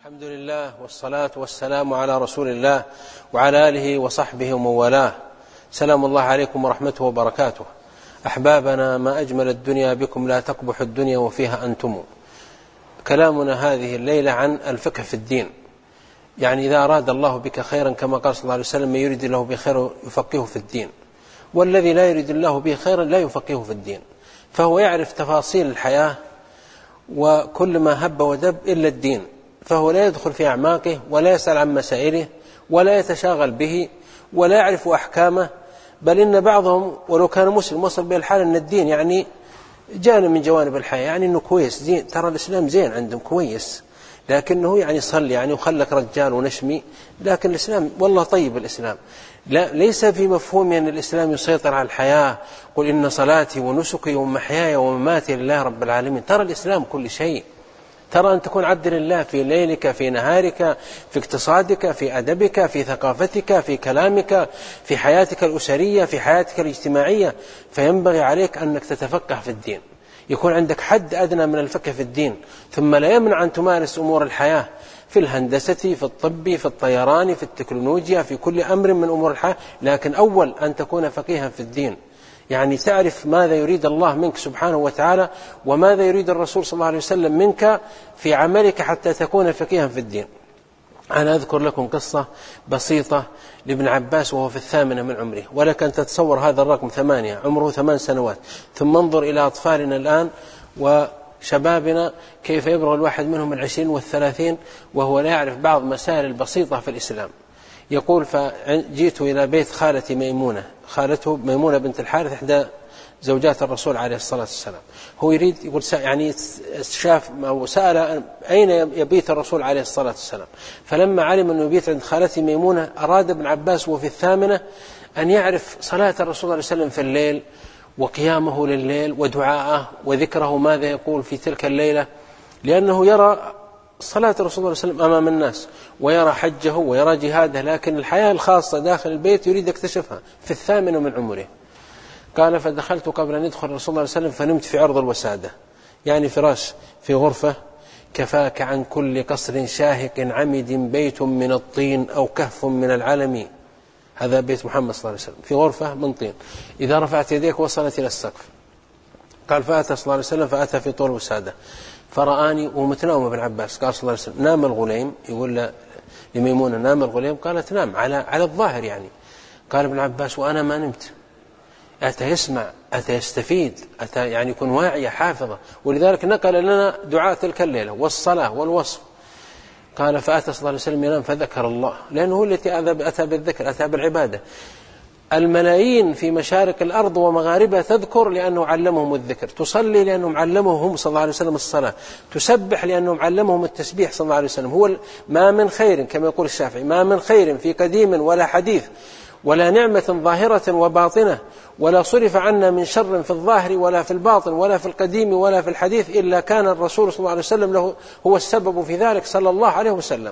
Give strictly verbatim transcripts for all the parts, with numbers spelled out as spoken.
الحمد لله والصلاة والسلام على رسول الله وعلى آله وصحبه ومن والاه. سلام الله عليكم ورحمته وبركاته. أحبابنا، ما أجمل الدنيا بكم، لا تقبح الدنيا وفيها أنتم. كلامنا هذه الليلة عن الفقه في الدين. يعني إذا أراد الله بك خيرا كما قال صلى الله عليه وسلم: من يريد الله به خيرا يفقهه في الدين، والذي لا يريد الله به خيرا لا يفقهه في الدين. فهو يعرف تفاصيل الحياة وكل ما هب ودب إلا الدين، فهو لا يدخل في أعماقه ولا يسأل عن مسائله ولا يتشاغل به ولا يعرف أحكامه. بل إن بعضهم ولو كان مسلم وصل به الحال أن الدين يعني جانب من جوانب الحياة، يعني أنه كويس، دين ترى الإسلام زين عندهم كويس، لكنه يعني صلي يعني وخلك رجال ونشمي، لكن الإسلام والله طيب. الإسلام لا ليس في مفهوم أن الإسلام يسيطر على الحياة. قل إن صلاتي ونسكي ومحياي ومماتي لله رب العالمين. ترى الإسلام كل شيء. ترى أن تكون عبد لله في ليلك، في نهارك، في اقتصادك، في أدبك، في ثقافتك، في كلامك، في حياتك الأسرية، في حياتك الاجتماعية. فينبغي عليك أنك تتفقه في الدين، يكون عندك حد أدنى من الفقه في الدين. ثم لا يمنع أن تمارس أمور الحياة في الهندسة، في الطب، في الطيران، في التكنولوجيا، في كل أمر من أمور الحياة، لكن أول أن تكون فقيها في الدين، يعني تعرف ماذا يريد الله منك سبحانه وتعالى وماذا يريد الرسول صلى الله عليه وسلم منك في عملك حتى تكون فقيها في الدين. أنا أذكر لكم قصة بسيطة لابن عباس وهو في الثامنة من عمره، ولك أن تتصور هذا الرقم ثمانية، عمره ثمان سنوات. ثم انظر إلى أطفالنا الآن وشبابنا كيف يبلغ الواحد منهم العشرين والثلاثين وهو لا يعرف بعض مسائل البسيطة في الإسلام. يقول: فجئت إلى بيت خالتي ميمونة، خالته ميمونة بنت الحارث إحدى زوجات الرسول عليه الصلاة والسلام. هو يريد يقول يعني شاف أو سأل أين يبيت الرسول عليه الصلاة والسلام، فلما علم أنه يبيت عند خالتي ميمونة أراد ابن عباس وفي الثامنة أن يعرف صلاة الرسول عليه السلام في الليل وقيامه لليل ودعاءه وذكره ماذا يقول في تلك الليلة، لأنه يرى صلاة الرسول صلى الله عليه وسلم أمام الناس ويرى حجه ويرى جهاده، لكن الحياة الخاصة داخل البيت يريد يكتشفها في الثامنة من عمره. قال: فدخلت قبل أن يدخل الرسول صلى الله عليه وسلم فنمت في عرض الوسادة، يعني فراش في غرفة. كفاك عن كل قصر شاهق عمد بيت من الطين أو كهف من العلم. هذا بيت محمد صلى الله عليه وسلم في غرفة من طين، إذا رفعت يديك وصلت إلى السقف. قال: فأتى صلى الله عليه وسلم فأتى في طول الوسادة فرآني ومتناوم ابن عباس. قال صلى الله عليه وسلم: نام الغليم، يقول لميمونة: نام الغليم؟ قالت: نام، على على الظاهر يعني. قال ابن عباس: وأنا ما نمت. أتى يسمع، أتى يستفيد، أتى يعني يكون واعية حافظة. ولذلك نقل لنا دعاء تلك الليلة والصلاة والوصف. قال: فأتى صلى الله عليه وسلم ينام فذكر الله، لأنه هو التي أتى بالذكر، أتى بالعبادة. الملايين في مشارق الأرض ومغاربها تذكر لأنه علمهم الذكر، تصلي لأنهم علمهم صلى الله عليه وسلم الصلاة، تسبح لأنهم علمهم التسبيح صلى الله عليه وسلم. هو ما من خير كما يقول الشافعي: ما من خير في قديم ولا حديث ولا نعمة ظاهرة وباطنة ولا صرف عنا من شر في الظاهر ولا في الباطن ولا في القديم ولا في الحديث إلا كان الرسول صلى الله عليه وسلم له هو السبب في ذلك صلى الله عليه وسلم.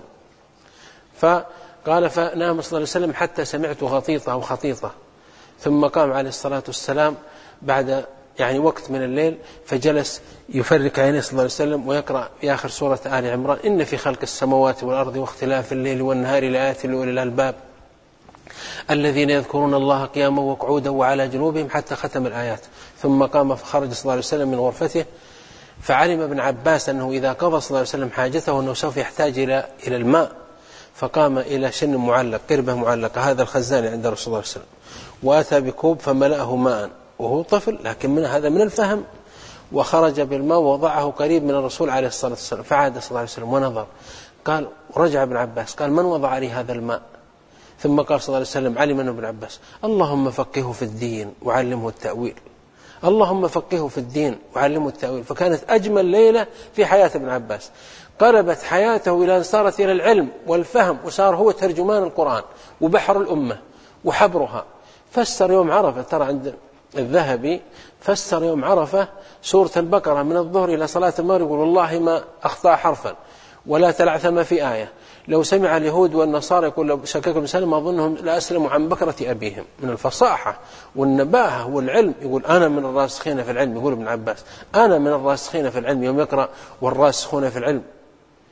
فقال: فنام صلى الله عليه وسلم حتى سمعت غطيطة أو خطيطة، ثم قام عليه الصلاة والسلام بعد يعني وقت من الليل فجلس يفرق عينيه صلى الله عليه وسلم ويقرأ في آخر سورة آل عمران: إن في خلق السماوات والأرض واختلاف الليل والنهار لآيات لأولي الألباب الذين يذكرون الله قياما وقعودا وعلى جنوبهم، حتى ختم الآيات. ثم قام فخرج صلى الله عليه وسلم من غرفته، فعلم ابن عباس أنه إذا قضى صلى الله عليه وسلم حاجته أنه سوف يحتاج إلى إلى الماء، فقام إلى شن معلق، قربة معلقة، هذا الخزان عند رسول الله صلى الله عليه وسلم، وأتى بكوب فملأه ماء وهو طفل، لكن من هذا من الفهم، وخرج بالماء ووضعه قريب من الرسول عليه الصلاة والسلام. فعاد صلى الله عليه وسلم ونظر، قال ورجع ابن عباس قال: من وضع لي هذا الماء؟ ثم قال صلى الله عليه وسلم: علم أنه ابن عباس: اللهم فقهه في الدين وعلمه التأويل، اللهم فقهه في الدين وعلمه التأويل. فكانت أجمل ليلة في حياة ابن عباس، قلبت حياته إلى أن صارت إلى العلم والفهم، وصار هو ترجمان القرآن وبحر الأمة وحبرها. فسر يوم عرفة، ترى عند الذهبي فسر يوم عرفة سورة البقرة من الظهر إلى صلاة المغرب، يقول: والله ما أخطأ حرفا ولا تلعثم في آية. لو سمع اليهود والنصارى يقول شكك بن سلمة أظنهم لا أسلموا عن بكرة أبيهم، من الفصاحة والنباهة والعلم. يقول: أنا من الراسخين في العلم، يقول ابن عباس: أنا من الراسخين في العلم، يوم يقرأ والراسخون في العلم.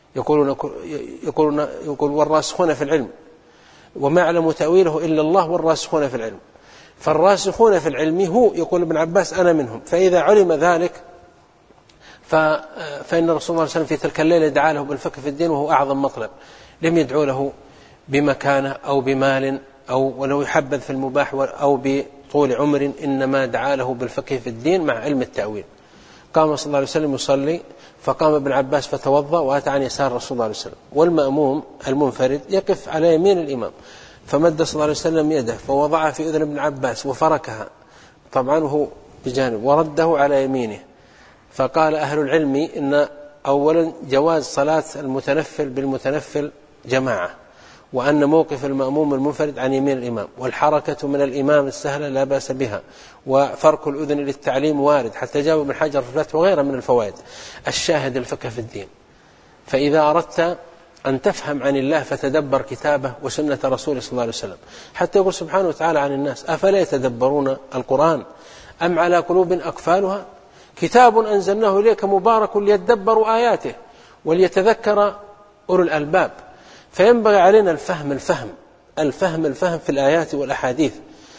يقولون, يقولون يقول والراسخون في العلم وما يعلم تأويله إلا الله والراسخون في العلم. فالراسخون في العلم هو يقول ابن عباس أنا منهم. فإذا علم ذلك فإن الرسول صلى الله عليه وسلم في تلك الليلة دعا له بالفقه في الدين وهو أعظم مطلب، لم يدعو له بمكانة أو بمال أو ولو يحبذ في المباح أو بطول عمر، إنما دعا له بالفقه في الدين مع علم التأويل. قام صلى الله عليه وسلم يصلي فقام ابن عباس فتوضأ وأتى عن يسار رسول الله عليه وسلم، والمأموم المنفرد يقف على يمين الإمام، فمد صلى الله عليه وسلم يده فوضعها في أذن ابن عباس وفركها طبعا وهو بجانب ورده على يمينه. فقال أهل العلم إن أولا جواز صلاة المتنفل بالمتنفل جماعة، وأن موقف المأموم المنفرد عن يمين الإمام، والحركة من الإمام السهلة لا بأس بها، وفرق الأذن للتعليم وارد حتى جاء ابن حجر في الفتح وغيره من الفوائد. الشاهد الفقه في الدين. فإذا أردت أن تفهم عن الله فتدبر كتابه وسنة رسوله صلى الله عليه وسلم، حتى يقول سبحانه وتعالى عن الناس أفلا يتدبرون القرآن أم على قلوب أقفالها كتاب أنزلناه إليك مبارك ليتدبروا آياته وليتذكر أولو الألباب. فينبغي علينا الفهم الفهم الفهم الفهم في الآيات والأحاديث.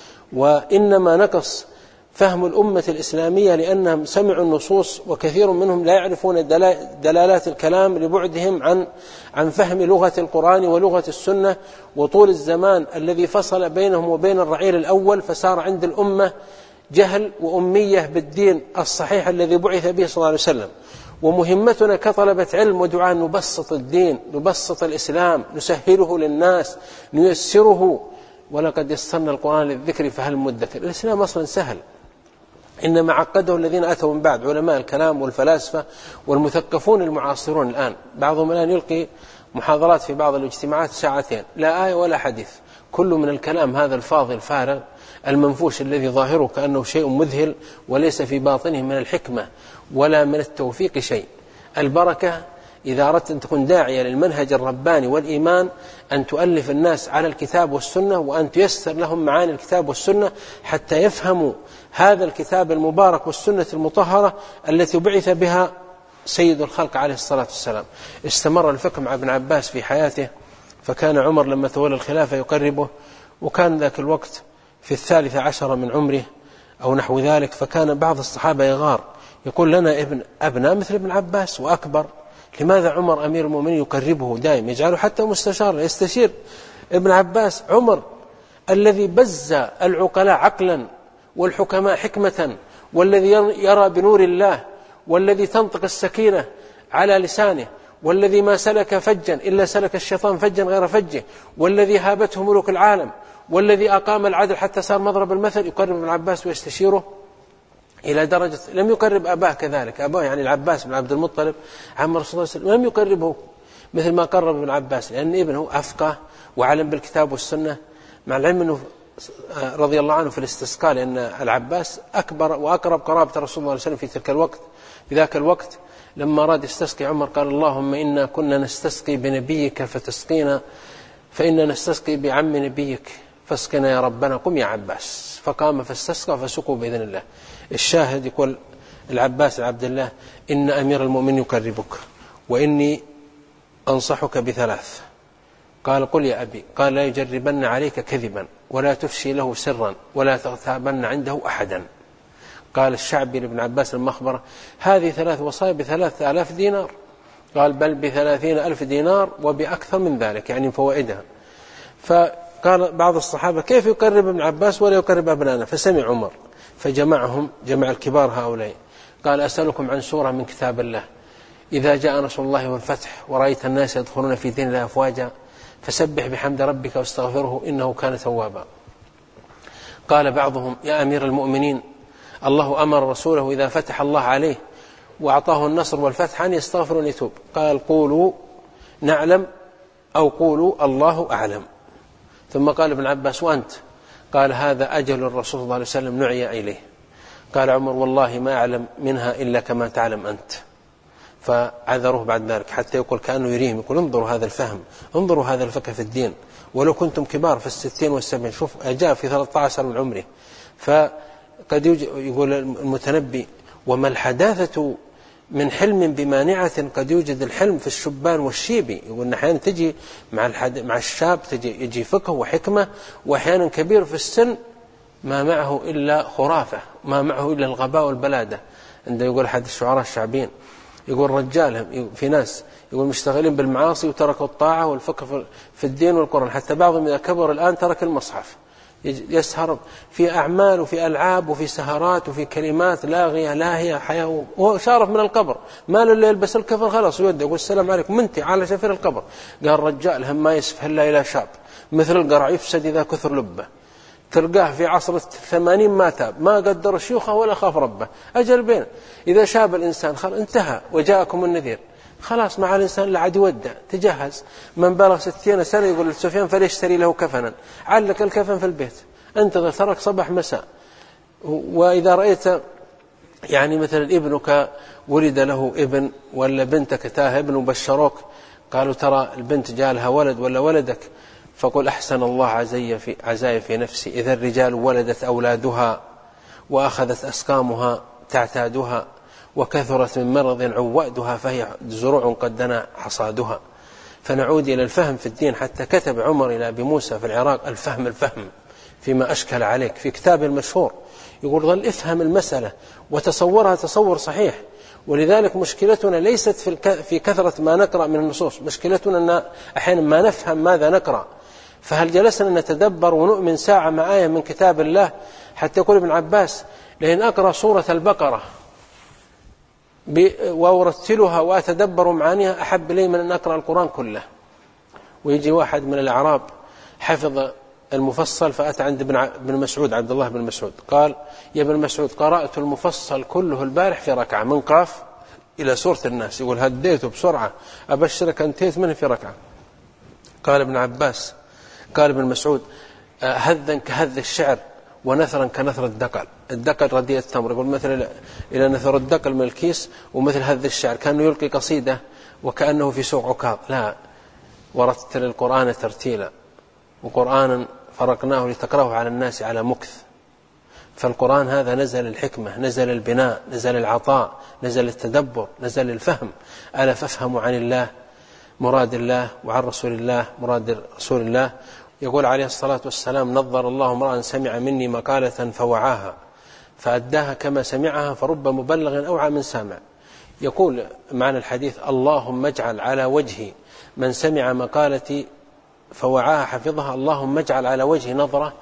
وإنما نقص فهم الأمة الإسلامية لأنهم سمعوا النصوص وكثير منهم لا يعرفون دلالات الكلام لبعدهم عن عن فهم لغة القرآن ولغة السنة وطول الزمان الذي فصل بينهم وبين الرعيل الأول، فصار عند الأمة جهل وأمية بالدين الصحيح الذي بعث به صلى الله عليه وسلم. ومهمتنا كطلبة علم ودعاء نبسط الدين، نبسط الإسلام، نسهله للناس، نيسره. ولقد يسرنا القرآن للذكر فهل مدكر. الإسلام أصلا سهل، إنما عقده الذين أتوا من بعد علماء الكلام والفلاسفة والمثقفون المعاصرون. الآن بعضهم الآن يلقي محاضرات في بعض الاجتماعات ساعتين لا آية ولا حديث، كل من الكلام هذا الفاضل الفارغ المنفوش الذي ظاهره كأنه شيء مذهل وليس في باطنه من الحكمة ولا من التوفيق شيء. البركة إذا أردت أن تكون داعية للمنهج الرباني والإيمان أن تؤلف الناس على الكتاب والسنة، وأن تيسر لهم معاني الكتاب والسنة حتى يفهموا هذا الكتاب المبارك والسنة المطهرة التي بعث بها سيد الخلق عليه الصلاة والسلام. استمر الفقه مع ابن عباس في حياته، فكان عمر لما تولى الخلافة يقربه، وكان ذاك الوقت في الثالثة عشر من عمره أو نحو ذلك، فكان بعض الصحابة يغار يقول لنا ابن أبناء مثل ابن عباس وأكبر، لماذا عمر أمير المؤمنين يقربه دائم يجعله حتى مستشار يستشير ابن عباس؟ عمر الذي بز العقلاء عقلا والحكماء حكمة، والذي يرى بنور الله، والذي تنطق السكينة على لسانه، والذي ما سلك فجا إلا سلك الشيطان فجا غير فجه، والذي هابته ملوك العالم، والذي أقام العدل حتى صار مضرب المثل، يقرب ابن عباس ويستشيره إلى درجة لم يقرب أباه كذلك. أباه يعني العباس بن عبد المطلب عم رسول الله صلى الله عليه وسلم لم يقربه مثل ما قرب ابن عباس، لأن ابنه أفقه وعلم بالكتاب والسنة، مع العلم أنه رضي الله عنه في الاستسقاء، لأن العباس أكبر وأقرب قرابة رسول الله صلى الله عليه وسلم في تلك الوقت. في ذاك الوقت لما أراد يستسقي عمر قال اللهم إنا كنا نستسقي بنبيك فتسقينا، فإنا نستسقي بعم نبيك فاسقنا يا ربنا، قم يا عباس. فقام فاستسقى فسقوا بإذن الله. الشاهد يقول العباس عبد الله إن أمير المؤمنين يقربك وإني أنصحك بثلاث. قال قل يا أبي. قال لا يجربن عليك كذبا ولا تفشي له سرا ولا تغتابن عنده أحدا. قال الشعبي لابن عباس المخبرة هذه ثلاث وصايا بثلاثة آلاف دينار. قال بل بثلاثين ألف دينار وبأكثر من ذلك، يعني فوائدها. فقال بعض الصحابة كيف يقرب ابن عباس ولا يقرب أبنانا؟ فسمع عمر فجمعهم، جمع الكبار هؤلاء، قال أسألكم عن سورة من كتاب الله إذا جاء نصر الله والفتح ورأيت الناس يدخلون في دين الله أفواجا فسبح بحمد ربك واستغفره إنه كان توابا. قال بعضهم يا أمير المؤمنين الله أمر رسوله إذا فتح الله عليه وأعطاه النصر والفتح أن يستغفر ويتوب. قال قولوا نعلم أو قولوا الله أعلم. ثم قال ابن عباس وأنت؟ قال هذا أجل الرسول صلى الله عليه وسلم نعي إليه. قال عمر والله ما أعلم منها إلا كما تعلم أنت. فعذروه بعد ذلك حتى يقول كأنه يريهم، يقول انظروا هذا الفهم، انظروا هذا الفقه في الدين، ولو كنتم كبار في الستين والسبعين. شوف جاء في ثلاثة عشر من عمره. فقد يقول المتنبي وما الحداثة من حلم بمانعة قد يوجد الحلم في الشبان والشيبي. يقول أحيانا تجي مع, الحد... مع الشاب تجي يجي فقه وحكمة، وأحيانا كبير في السن ما معه إلا خرافة، ما معه إلا الغباء والبلادة. عنده يقول أحد الشعراء الشعبيين يقول رجالهم في ناس يقول مشتغلين بالمعاصي وتركوا الطاعة والفقه في الدين والقرآن، حتى بعضهم إذا كبر الآن ترك المصحف، يسهر في أعمال وفي ألعاب وفي سهرات وفي كلمات لاغية لاهية حياة، وهو شارف من القبر ما له إلا يلبس الكفر خلاص ويده يقول السلام عليكم منتي على شفير القبر. قال رجال هم ما يسفه إلا إلى شاب مثل القرع يفسد إذا كثر لبه، تلقاه في عصر الثمانين ما تاب ما قدر شيوخه ولا خاف ربه. أجل بين إذا شاب الإنسان خلاص انتهى وجاءكم النذير، خلاص مع الإنسان لعد يودع تجهز. من بلغ ستين سنة يقول لسفيان فليشتري له كفنا، علق الكفن في البيت انتظر ترك صباح مساء. وإذا رأيت يعني مثلا ابنك ولد له ابن ولا بنتك تاه ابن وبشروك قالوا ترى البنت جالها ولد ولا ولدك، فقل أحسن الله عزي في, عزاي في نفسي إذا الرجال ولدت أولادها وأخذت أسقامها تعتادها وكثرت من مرض عوادها فهي زروع قد دنا حصادها. فنعود إلى الفهم في الدين، حتى كتب عمر إلى أبي موسى في العراق الفهم الفهم فيما أشكل عليك في كتابه المشهور، يقول ظل افهم المسألة وتصورها تصور صحيح. ولذلك مشكلتنا ليست في كثرة ما نقرأ من النصوص، مشكلتنا أن أحيانا ما نفهم ماذا نقرأ. فهل جلسنا نتدبر ونؤمن ساعة مع آية من كتاب الله؟ حتى يقول ابن عباس لأن أقرأ سورة البقرة وأرتلها وأتدبر معانيها أحب لي من أن أقرأ القرآن كله. ويجي واحد من الأعراب حفظ المفصل فأتى عند ابن مسعود عبد الله بن مسعود قال يا ابن مسعود قرأت المفصل كله البارح في ركعة من قاف إلى سورة الناس، يقول هديته بسرعة أبشرك أنتهيت منه في ركعة. قال ابن عباس قال ابن مسعود هذا كهذ الشعر ونثرا كنثر الدقل، الدقل رديء التمر، يقول مثل إلى نثر الدقل من الكيس، ومثل هذا الشعر كأنه يلقي قصيدة وكأنه في سوق عكاظ. لا، ورتل القرآن ترتيلا وقرآنا فرقناه لتقرأه على الناس على مكث. فالقرآن هذا نزل الحكمة، نزل البناء، نزل العطاء، نزل التدبر، نزل الفهم. ألا فافهموا عن الله مراد الله وعن رسول الله مراد رسول الله. يقول عليه الصلاة والسلام نظر الله امرأ سمع مني مقالة فوعاها فأداها كما سمعها فرب مبلغ أوعى من سامع. يقول معنى الحديث اللهم اجعل على وجه من سمع مقالتي فوعاها حفظها، اللهم اجعل على وجه نظرة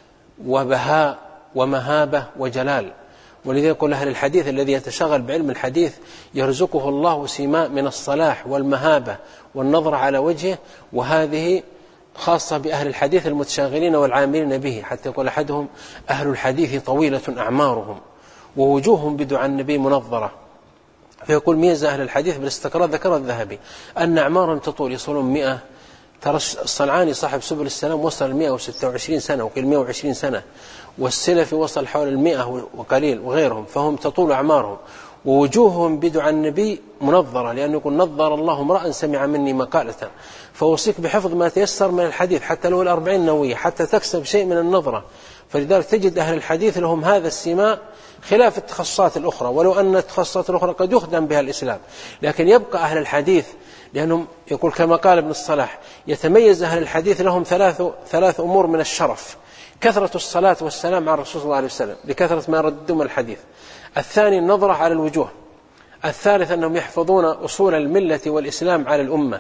وبهاء ومهابة وجلال. ولذلك يقول أهل الحديث الذي يتشغل بعلم الحديث يرزقه الله سماء من الصلاح والمهابة والنظرة على وجهه، وهذه خاصة بأهل الحديث المتشاغلين والعاملين به. حتى يقول أحدهم أهل الحديث طويلة أعمارهم ووجوههم بدعاء النبي منظرة. فيقول ميزة أهل الحديث بالاستقراء ذكر الذهبي أن أعمارهم تطول يصلون مئة. ترى الصنعاني صاحب سبل السلام وصل المئة وستة وعشرين سنة وكل مئة وعشرين سنة، والسلفي وصل حول المئة وقليل وغيرهم، فهم تطول أعمارهم ووجوههم بدعاء النبي منظرة، لأنه يقول نظر الله امرأ سمع مني مقالة. فوصيك بحفظ ما تيسر من الحديث حتى لو الأربعين النووية حتى تكسب شيء من النظرة. فلذلك تجد أهل الحديث لهم هذا السماء خلاف التخصصات الأخرى، ولو أن التخصصات الأخرى قد يخدم بها الإسلام، لكن يبقى أهل الحديث لأنهم يقول كما قال ابن الصلاح يتميز أهل الحديث لهم ثلاث, ثلاث أمور من الشرف: كثرة الصلاة والسلام على الرسول صلى الله عليه وسلم بكثرة ما ردهم الحديث، الثاني النظرة على الوجوه، الثالث أنهم يحفظون أصول الملة والإسلام على الأمة.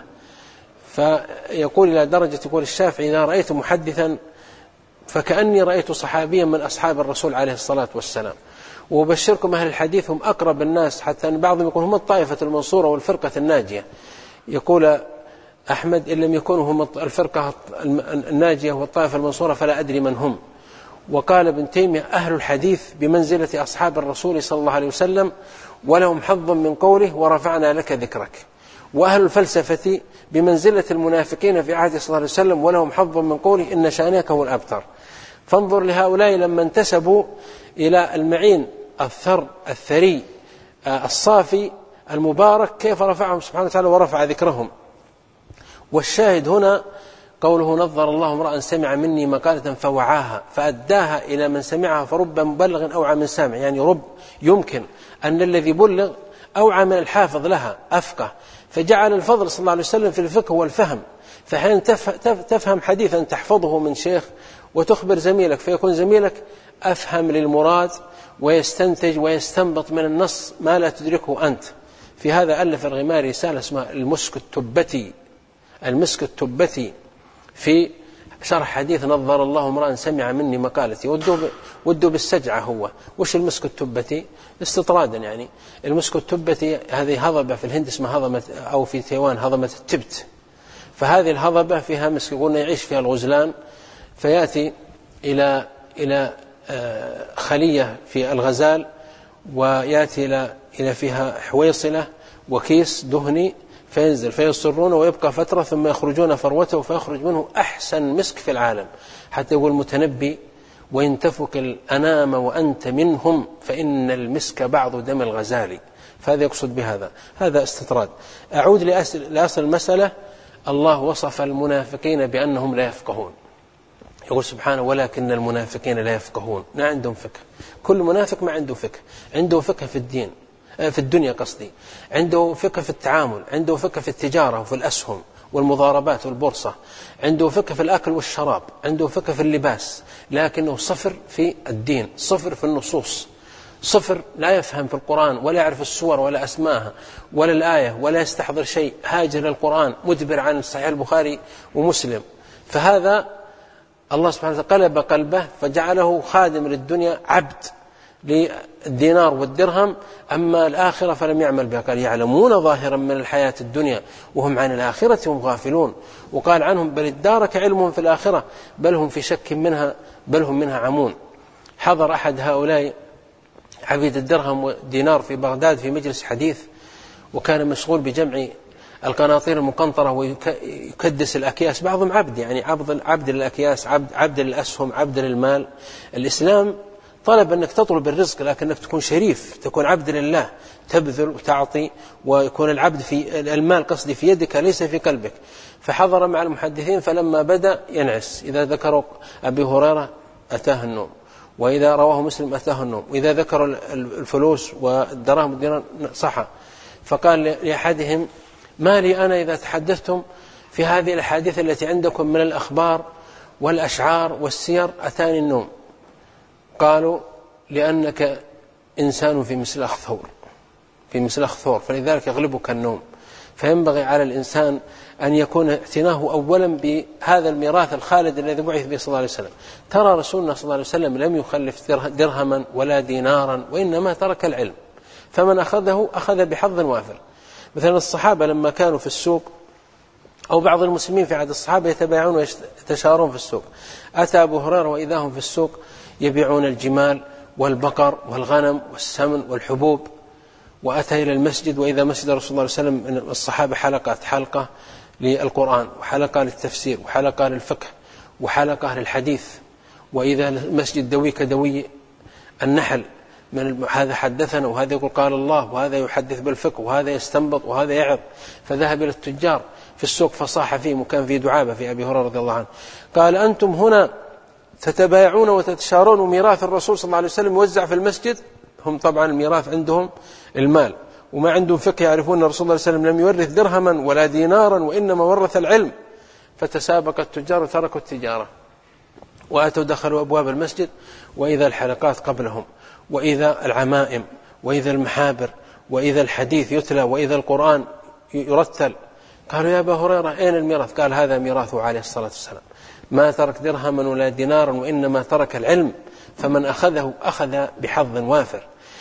فيقول إلى درجة يقول الشافعي إذا رأيت محدثا فكأني رأيت صحابيا من أصحاب الرسول عليه الصلاة والسلام. وبشركم أهل الحديث هم أقرب الناس، حتى أن بعضهم يقول هم الطائفة المنصورة والفرقة الناجية. يقول أحمد إن لم يكونوا هم الفرقة الناجية والطائفة المنصورة فلا أدري من هم. وقال ابن تيمية أهل الحديث بمنزلة أصحاب الرسول صلى الله عليه وسلم ولهم حظ من قوله ورفعنا لك ذكرك. وأهل الفلسفة بمنزلة المنافقين في عهد صلى الله عليه وسلم ولهم حظ من قوله إن شانئك هو الأبتر. فانظر لهؤلاء لما انتسبوا إلى المعين الثر الثري الصافي المبارك كيف رفعهم سبحانه وتعالى ورفع ذكرهم. والشاهد هنا قوله نظر الله امرأ سمع مني مقالة فوعاها فأداها إلى من سمعها فرب مبلغ أوعى من سامع، يعني رب يمكن أن الذي بلغ أوعى من الحافظ لها، أفقه، فجعل الفضل صلى الله عليه وسلم في الفقه والفهم. فحين تفهم حديثا تحفظه من شيخ وتخبر زميلك، فيكون زميلك أفهم للمراد ويستنتج ويستنبط من النص ما لا تدركه أنت. في هذا ألف الغماري رسالة اسمها المسك التبتي، المسك التبتي في شرح حديث نظر الله امرأ سمع مني مقالتي. ودوا بالسجعة. هو وش المسك التبتي؟ استطرادا يعني. المسك التبتي هذه هضبة في الهند اسمها هضمة، أو في تايوان هضمة التبت. فهذه الهضبة فيها مسك، يقولون يعيش فيها الغزلان، فيأتي إلى إلى خلية في الغزال، ويأتي إلى إلى فيها حويصلة وكيس دهني، فينزل فيصرون ويبقى فترة ثم يخرجون فروته، فيخرج منه أحسن مسك في العالم. حتى يقول المتنبي: وإن تفك الأنام وأنت منهم فإن المسك بعض دم الغزال. فهذا يقصد بهذا. هذا استطراد. أعود لأصل المسألة. الله وصف المنافقين بأنهم لا يفقهون. يقول سبحانه: ولكن المنافقين لا يفقهون. ما عندهم فقه. كل منافق ما عنده فقه. عنده فقه في الدين، في الدنيا قصدي، عنده فقه في التعامل، عنده فقه في التجارة وفي الأسهم والمضاربات والبورصة، عنده فقه في الأكل والشراب، عنده فقه في اللباس، لكنه صفر في الدين، صفر في النصوص، صفر، لا يفهم في القرآن ولا يعرف السور ولا أسماها ولا الآية ولا يستحضر شيء، هاجر القرآن، مدبر عن صحيح البخاري ومسلم. فهذا الله سبحانه وتعالى قلب قلبه فجعله خادم للدنيا، عبد للدينار والدرهم. أما الآخرة فلم يعمل بها. قال: يعلمون ظاهرا من الحياة الدنيا وهم عن الآخرة هم غافلون. وقال عنهم: بل ادارك علمهم في الآخرة بل هم في شك منها بل هم منها عمون. حضر أحد هؤلاء عبيد الدرهم والدينار في بغداد في مجلس حديث، وكان مشغول بجمع القناطير المقنطرة ويكدس الأكياس. بعضهم عبد، يعني عبد عبد للأكياس، عبد عبد للأسهم، عبد للمال. الإسلام طلب أنك تطلب الرزق، لكنك تكون شريف، تكون عبد لله، تبذل وتعطي، ويكون العبد في المال قصدي في يدك ليس في قلبك. فحضر مع المحدثين، فلما بدأ ينعس. إذا ذكروا أبي هريرة أتاه النوم، وإذا رواه مسلم أتاه النوم، وإذا ذكروا الفلوس والدراهم والدينار صحى. فقال لأحدهم: ما لي أنا إذا تحدثتم في هذه الأحاديث التي عندكم من الأخبار والأشعار والسير أتاني النوم. قالوا: لأنك إنسان في مسلخ ثور، في مسلخ ثور، فلذلك يغلبك النوم. فينبغي على الإنسان أن يكون اعتناه أولا بهذا الميراث الخالد الذي بعث به صلى الله عليه وسلم. ترى رسولنا صلى الله عليه وسلم لم يخلف درهما ولا دينارا، وإنما ترك العلم، فمن أخذه أخذ بحظ وافر. مثلا الصحابة لما كانوا في السوق، أو بعض المسلمين في عهد الصحابة يتبايعون ويتشاورون في السوق، أتى أبو هريرة وإذا هم في السوق يبيعون الجمال والبقر والغنم والسمن والحبوب. وأتى إلى المسجد، وإذا مسجد رسول الله صلى الله عليه وسلم من الصحابة حلقات، حلقة للقرآن، وحلقة للتفسير، وحلقة للفقه، وحلقة للحديث. وإذا المسجد دوي كدوي النحل، من هذا حدثنا وهذا يقول قال الله، وهذا يحدث بالفقه، وهذا يستنبط، وهذا يعظ. فذهب إلى التجار في السوق فصاح فيهم، وكان في دعابة في أبي هريرة رضي الله عنه، قال: أنتم هنا تتبايعون وتتشارون، وميراث الرسول صلى الله عليه وسلم يوزع في المسجد. هم طبعا الميراث عندهم المال، وما عندهم فقه، يعرفون أن الرسول صلى الله عليه وسلم لم يورث درهما ولا دينارا، وإنما ورث العلم. فتسابق التجار وتركوا التجارة وأتوا دخلوا أبواب المسجد، وإذا الحلقات قبلهم، وإذا العمائم، وإذا المحابر، وإذا الحديث يتلى، وإذا القرآن يرتل. قالوا: يا أبا هريرة أين الميراث؟ قال: هذا ميراثه عليه الصلاة والسلام، ما ترك درهما ولا دينارا، وإنما ترك العلم، فمن أخذه أخذ بحظ وافر.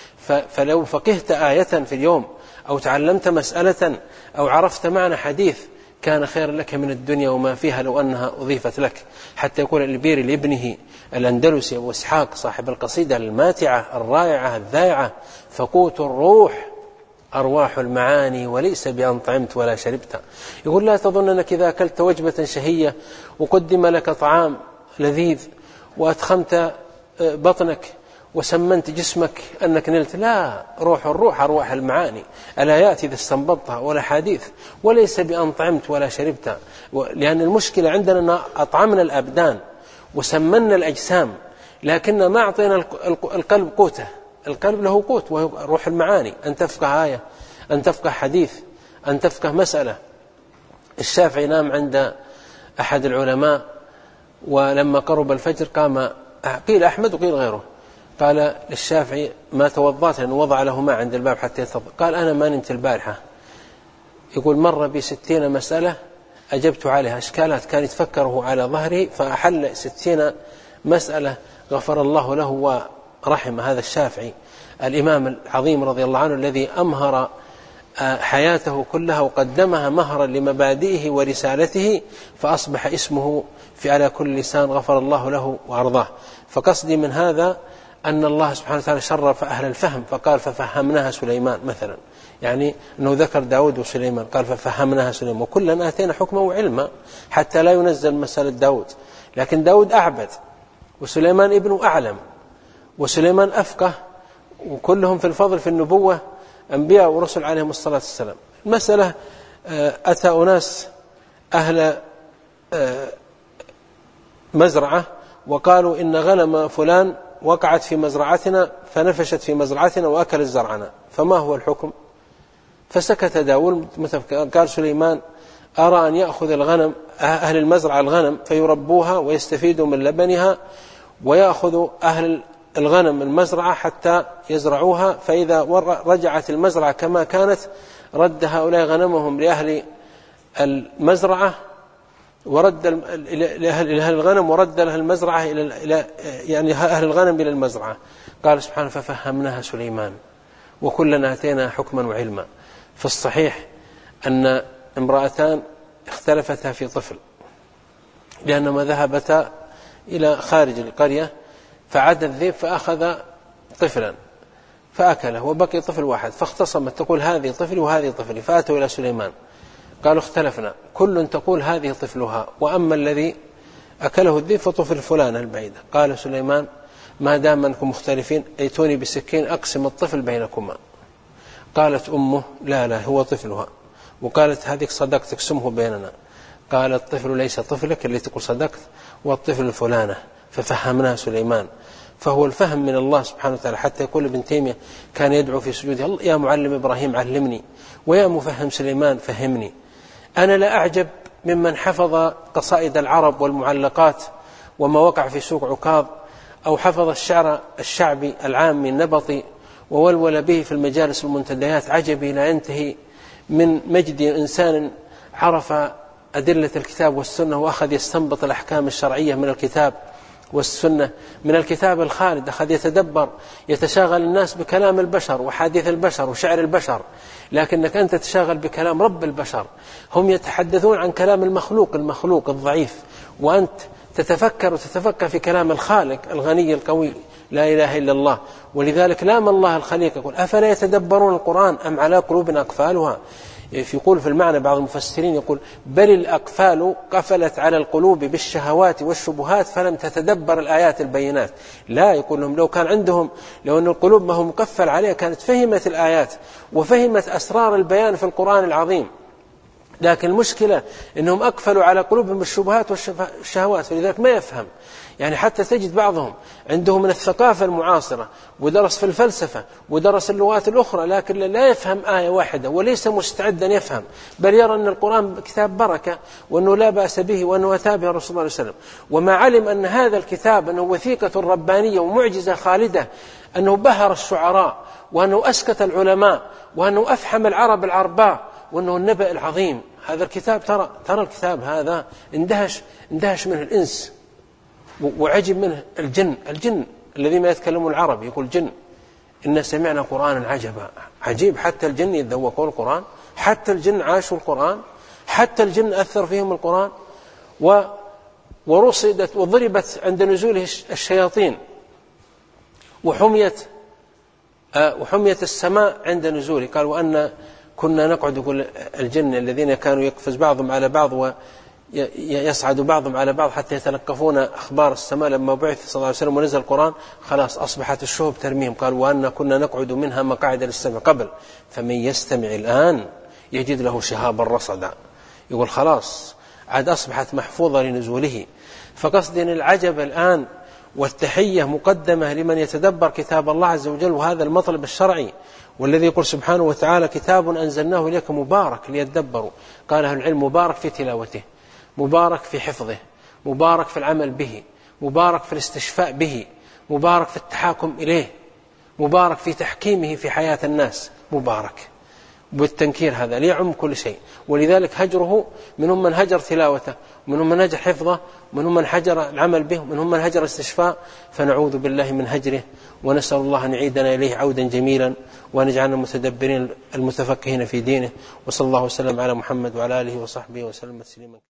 فلو فقهت آية في اليوم، أو تعلمت مسألة، أو عرفت معنى حديث، كان خير لك من الدنيا وما فيها لو أنها أضيفت لك. حتى يقول البيري لابنه الأندلسي أبو إسحاق صاحب القصيدة الماتعة الرائعة الذائعة: فقوت الروح أرواح المعاني وليس بأن طعمت ولا شربت. يقول: لا تظن أنك إذا أكلت وجبة شهية وقدم لك طعام لذيذ وأدخمت بطنك وسمنت جسمك أنك نلت. لا، روح الروح أرواح المعاني، الآيات إذا استنبطها ولا حديث، وليس بأن طعمت ولا شربت. لأن المشكلة عندنا أن أطعمنا الأبدان وسمنا الأجسام، لكن ما أعطينا القلب قوته. القلب له قوت وهو روح المعاني. أن تفقه آية أن تفقه حديث، أن تفقه مسألة. الشافعي نام عند أحد العلماء، ولما قرب الفجر قام، قيل أحمد وقيل غيره، قال للشافعي ما توضأت، لأنه وضع له ماء عند الباب حتى يتوضأ، قال أنا ما نمت البارحة. يقول مر بستين مسألة أجبت عليها، إشكالات كان يتفكره على ظهري فأحل ستين مسألة، غفر الله له ورحم. هذا الشافعي الإمام العظيم رضي الله عنه الذي أمهر حياته كلها وقدمها مهرا لمبادئه ورسالته، فأصبح اسمه في على كل لسان، غفر الله له وأرضاه. فقصدي من هذا أن الله سبحانه وتعالى شرف أهل الفهم فقال ففهمناها سليمان مثلا، يعني أنه ذكر داود وسليمان قال ففهمناها سليمان، وكلنا آتينا حكما وعلما حتى لا ينزل مسألة داود. لكن داود أعبد، وسليمان ابنه أعلم، وسليمان أفقه، وكلهم في الفضل في النبوة أنبياء ورسل عليهم الصلاة والسلام. المسألة أتى أناس أهل مزرعة وقالوا إن غنم فلان وقعت في مزرعتنا فنفشت في مزرعتنا وأكلت زرعنا، فما هو الحكم؟ فسكت داود. قال سليمان أرى أن يأخذ الغنم أهل المزرعة الغنم فيربوها ويستفيدوا من لبنها، ويأخذ أهل الغنم المزرعة حتى يزرعوها، فإذا رجعت المزرعة كما كانت رد هؤلاء غنمهم لأهل المزرعة، ورد لأهل الغنم ورد لها المزرعة إلى يعني أهل الغنم إلى المزرعة. قال سبحانه ففهمناها سليمان وكلنا آتينا حكما وعلما. في الصحيح أن امرأتان اختلفتا في طفل، لأنما ذهبتا إلى خارج القرية، فعاد الذئب فأخذ طفلا فأكله وبقي طفل واحد، فاختصمت تقول هذه طفلي وهذه طفلي، فأتوا إلى سليمان قالوا اختلفنا، كل تقول هذه طفلها، وأما الذي أكله الذئب فطفل فلان البعيدة. قال سليمان ما دام أنكم مختلفين ائتوني بسكين أقسم الطفل بينكما. قالت أمه لا لا هو طفلها، وقالت هذيك صدقت اقسمه بيننا. قال الطفل ليس طفلك اللي تقول صدقت، والطفل الفلانة. ففهمناه سليمان. فهو الفهم من الله سبحانه وتعالى. حتى يقول ابن تيمية كان يدعو في سجوده يا معلم إبراهيم علمني، ويا مفهم سليمان فهمني. أنا لا أعجب ممن حفظ قصائد العرب والمعلقات وما وقع في سوق عكاظ، أو حفظ الشعر الشعبي العامي النبطي وولول به في المجالس والمنتديات. عجبي لا ينتهي من مجد إنسان عرف أدلة الكتاب والسنة وأخذ يستنبط الأحكام الشرعية من الكتاب والسنة، من الكتاب الخالد، أخذ يتدبر، يتشاغل الناس بكلام البشر وحديث البشر وشعر البشر، لكنك أنت تشاغل بكلام رب البشر. هم يتحدثون عن كلام المخلوق المخلوق الضعيف، وأنت تتفكر وتتفكر في كلام الخالق الغني القوي لا إله إلا الله. ولذلك لام الله الخليق يقول أفلا يتدبرون القرآن أم على قلوب أقفالها. يقول في المعنى بعض المفسرين يقول بل الأقفال قفلت على القلوب بالشهوات والشبهات فلم تتدبر الآيات البينات. لا، يقول لهم لو كان عندهم، لو أن القلوب ما هو مقفل عليها كانت فهمت الآيات وفهمت أسرار البيان في القرآن العظيم. لكن المشكلة أنهم أقفلوا على قلوبهم بالشبهات والشهوات، فلذلك ما يفهم. يعني حتى تجد بعضهم عنده من الثقافة المعاصرة ودرس في الفلسفة ودرس اللغات الأخرى، لكن لا يفهم آية واحدة وليس مستعدا يفهم، بل يرى أن القرآن كتاب بركة وأنه لا بأس به وأنه أتى به الرسول صلى الله عليه وسلم. وما علم أن هذا الكتاب أنه وثيقة ربانية ومعجزة خالدة، أنه بهر الشعراء وأنه أسكت العلماء وأنه أفحم العرب العرباء وأنه النبأ العظيم. هذا الكتاب ترى ترى الكتاب هذا اندهش اندهش منه الإنس وعجب منه الجن. الجن الذي ما يتكلمون العرب يقول جن إن سمعنا قرآنا عجبا. عجيب، حتى الجن يتذوقون القرآن، حتى الجن عاشوا القرآن، حتى الجن أثر فيهم القرآن. ورصدت وضربت عند نزوله الشياطين، وحميت وحميت السماء عند نزوله. قال وأن كنا نقعد، يقول الجن الذين كانوا يقفز بعضهم على بعض ويصعد بعضهم على بعض حتى يتلقفون أخبار السماء. لما بعث صلى الله عليه وسلم ونزل القرآن خلاص أصبحت الشهب ترميهم. قال وأن كنا نقعد منها مقاعد للسمع قبل فمن يستمع الآن يجد له شهابا رصدا. يقول خلاص عاد أصبحت محفوظة لنزوله. فقصد العجب الآن والتحية مقدمة لمن يتدبر كتاب الله عز وجل وهذا المطلب الشرعي، والذي يقول سبحانه وتعالى كتاب أنزلناه إليك مبارك ليدبروا، قال أهل العلم مبارك في تلاوته، مبارك في حفظه، مبارك في العمل به، مبارك في الاستشفاء به، مبارك في التحاكم إليه، مبارك في تحكيمه في حياة الناس، مبارك بالتنكير هذا ليعم كل شيء. ولذلك هجره منهم من هجر تلاوته، منهم من هجر حفظه، منهم من هجر العمل به، منهم من هجر الاستشفاء، فنعوذ بالله من هجره، ونسأل الله أن يعيدنا إليه عودا جميلا، وأن يجعلنا المتدبرين المتفقهين في دينه. وصلى الله وسلم على محمد وعلى آله وصحبه وسلم تسليما.